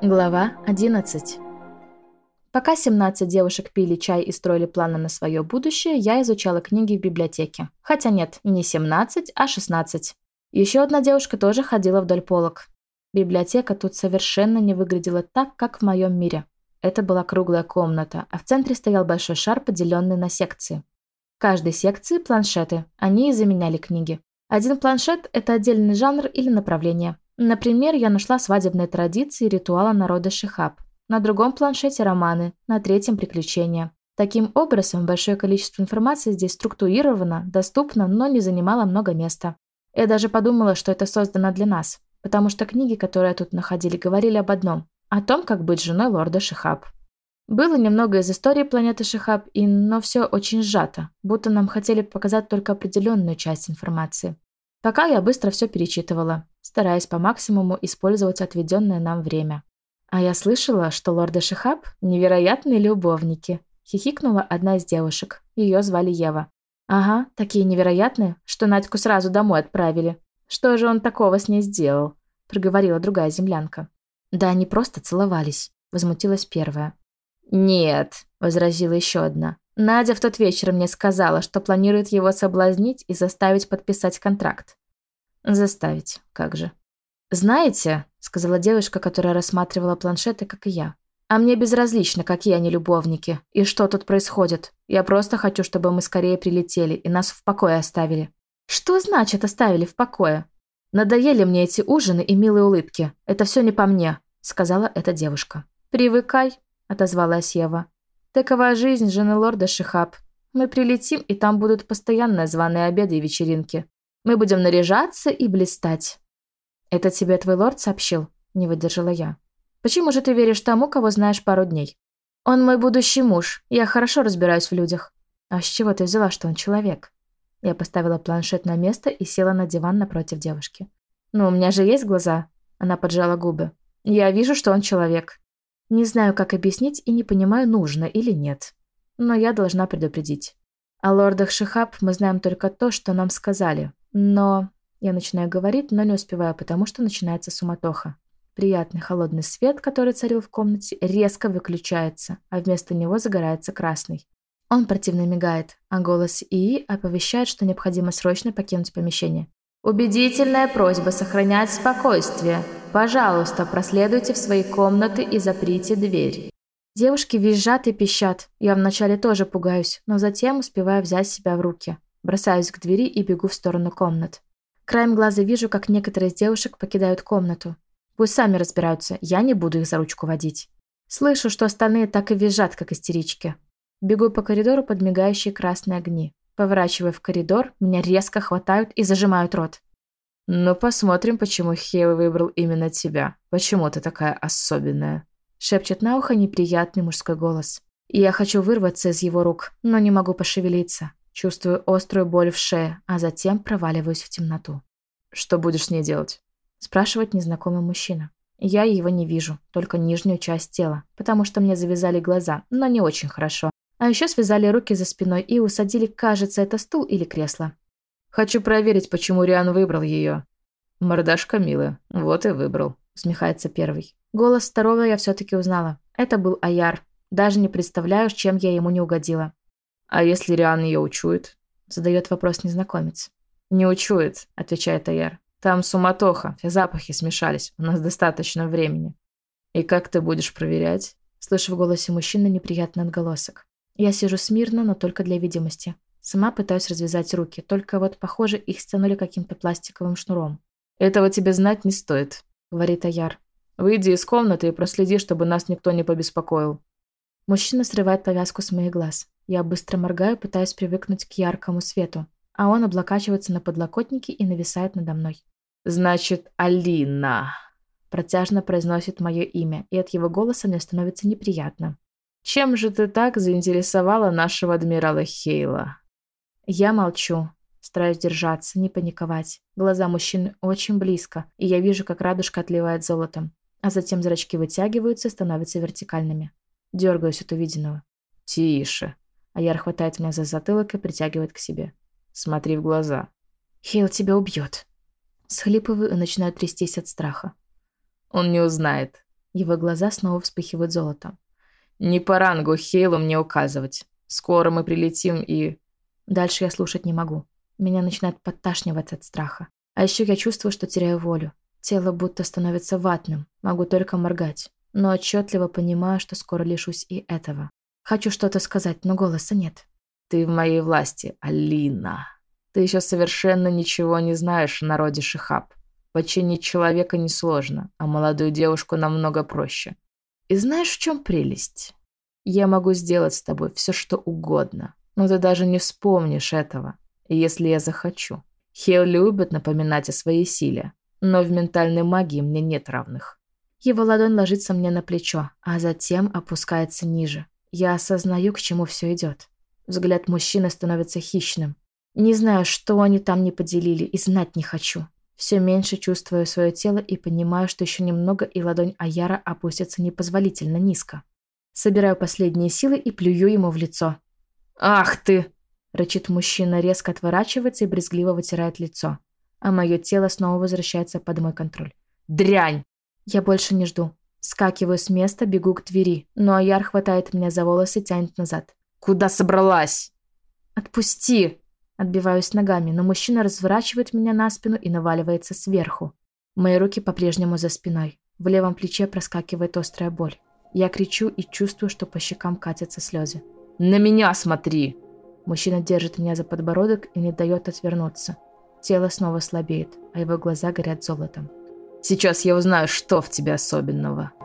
Глава 11. Пока 17 девушек пили чай и строили планы на свое будущее, я изучала книги в библиотеке. Хотя нет, не 17, а 16. Еще одна девушка тоже ходила вдоль полок. Библиотека тут совершенно не выглядела так, как в моем мире. Это была круглая комната, а в центре стоял большой шар, поделенный на секции. В каждой секции планшеты, они и заменяли книги. Один планшет – это отдельный жанр или направление. Например, я нашла свадебные традиции и ритуалы народа Шихаб. На другом планшете романы, на третьем приключения. Таким образом, большое количество информации здесь структурировано, доступно, но не занимало много места. Я даже подумала, что это создано для нас, потому что книги, которые тут находили, говорили об одном – о том, как быть женой лорда Шихаб. Было немного из истории планеты Шихаб, но все очень сжато, будто нам хотели показать только определенную часть информации. Пока я быстро все перечитывала, стараясь по максимуму использовать отведенное нам время. «А я слышала, что лорды Шихаб – невероятные любовники», – хихикнула одна из девушек. Ее звали Ева. «Ага, такие невероятные, что Надьку сразу домой отправили. Что же он такого с ней сделал?» – проговорила другая землянка. «Да они просто целовались», – возмутилась первая. «Нет», – возразила еще одна. «Надя в тот вечер мне сказала, что планирует его соблазнить и заставить подписать контракт». «Заставить, как же». «Знаете», — сказала девушка, которая рассматривала планшеты, как и я, «а мне безразлично, какие они любовники и что тут происходит. Я просто хочу, чтобы мы скорее прилетели и нас в покое оставили». «Что значит оставили в покое?» «Надоели мне эти ужины и милые улыбки. Это все не по мне», — сказала эта девушка. «Привыкай», — отозвалась Ева. «Такова жизнь жены лорда Шихаб. Мы прилетим, и там будут постоянные званые обеды и вечеринки. Мы будем наряжаться и блистать». «Это тебе твой лорд сообщил?» – не выдержала я. «Почему же ты веришь тому, кого знаешь пару дней?» «Он мой будущий муж. Я хорошо разбираюсь в людях». «А с чего ты взяла, что он человек?» Я поставила планшет на место и села на диван напротив девушки. «Ну, у меня же есть глаза». Она поджала губы. «Я вижу, что он человек. Не знаю, как объяснить и не понимаю, нужно или нет. Но я должна предупредить. О лордах Шихаб мы знаем только то, что нам сказали. Но...» Я начинаю говорить, но не успеваю, потому что начинается суматоха. Приятный холодный свет, который царил в комнате, резко выключается, а вместо него загорается красный. Он противно мигает, а голос ИИ оповещает, что необходимо срочно покинуть помещение. «Убедительная просьба сохранять спокойствие. Пожалуйста, проследуйте в свои комнаты и заприте дверь». Девушки визжат и пищат. Я вначале тоже пугаюсь, но затем успеваю взять себя в руки. Бросаюсь к двери и бегу в сторону комнат. Краем глаза вижу, как некоторые из девушек покидают комнату. Пусть сами разбираются, я не буду их за ручку водить. Слышу, что остальные так и визжат, как истерички. Бегу по коридору под мигающие красные огни. Поворачивая в коридор, меня резко хватают и зажимают рот. «Ну, посмотрим, почему Хейл выбрал именно тебя. Почему ты такая особенная?» Шепчет на ухо неприятный мужской голос. И я хочу вырваться из его рук, но не могу пошевелиться. Чувствую острую боль в шее, а затем проваливаюсь в темноту. «Что будешь с ней делать?» Спрашивает незнакомый мужчина. Я его не вижу, только нижнюю часть тела, потому что мне завязали глаза, но не очень хорошо. А еще связали руки за спиной и усадили, кажется, это стул или кресло. «Хочу проверить, почему Риан выбрал ее». «Мордашка милая, вот и выбрал», усмехается первый. Голос второго я все-таки узнала. Это был Аяр. Даже не представляю, чем я ему не угодила. «А если Риан ее учует?» – задает вопрос незнакомец. «Не учует», – отвечает Аяр. «Там суматоха, все запахи смешались, у нас достаточно времени». «И как ты будешь проверять?» – слышу в голосе мужчины неприятный отголосок. Я сижу смирно, но только для видимости. Сама пытаюсь развязать руки, только вот, похоже, их стянули каким-то пластиковым шнуром. «Этого тебе знать не стоит», – говорит Аяр. «Выйди из комнаты и проследи, чтобы нас никто не побеспокоил». Мужчина срывает повязку с моих глаз. Я быстро моргаю, пытаясь привыкнуть к яркому свету, а он облокачивается на подлокотнике и нависает надо мной. «Значит, Алина», – протяжно произносит мое имя, и от его голоса мне становится неприятно. «Чем же ты так заинтересовала нашего адмирала Хейла?» Я молчу, стараюсь держаться, не паниковать. Глаза мужчины очень близко, и я вижу, как радужка отливает золотом, а затем зрачки вытягиваются и становятся вертикальными. Дергаюсь от увиденного. «Тише». Аяр хватает меня за затылок и притягивает к себе. «Смотри в глаза». «Хейл тебя убьет». Схлипываю и начинаю трястись от страха. «Он не узнает». Его глаза снова вспыхивают золотом. «Не по рангу Хейлу мне указывать. Скоро мы прилетим и...» Дальше я слушать не могу. Меня начинает подташнивать от страха. А еще я чувствую, что теряю волю. Тело будто становится ватным. Могу только моргать. Но отчетливо понимаю, что скоро лишусь и этого. Хочу что-то сказать, но голоса нет. «Ты в моей власти, Алина. Ты еще совершенно ничего не знаешь о народе Шихаб. Починить человека несложно, а молодую девушку намного проще. И знаешь, в чем прелесть? Я могу сделать с тобой все, что угодно, но ты даже не вспомнишь этого, если я захочу. Хейл любит напоминать о своей силе, но в ментальной магии мне нет равных». Его ладонь ложится мне на плечо, а затем опускается ниже. Я осознаю, к чему все идет. Взгляд мужчины становится хищным. Не знаю, что они там не поделили, и знать не хочу. Все меньше чувствую свое тело и понимаю, что еще немного, и ладонь Аяра опустится непозволительно низко. Собираю последние силы и плюю ему в лицо. «Ах ты!» — рычит мужчина, резко отворачивается и брезгливо вытирает лицо. А мое тело снова возвращается под мой контроль. «Дрянь!» Я больше не жду. Скакиваю с места, бегу к двери, но Аяр хватает меня за волосы и тянет назад. «Куда собралась?» «Отпусти!» Отбиваюсь ногами, но мужчина разворачивает меня на спину и наваливается сверху. Мои руки по-прежнему за спиной. В левом плече проскакивает острая боль. Я кричу и чувствую, что по щекам катятся слезы. «На меня смотри!» Мужчина держит меня за подбородок и не дает отвернуться. Тело снова слабеет, а его глаза горят золотом. «Сейчас я узнаю, что в тебе особенного».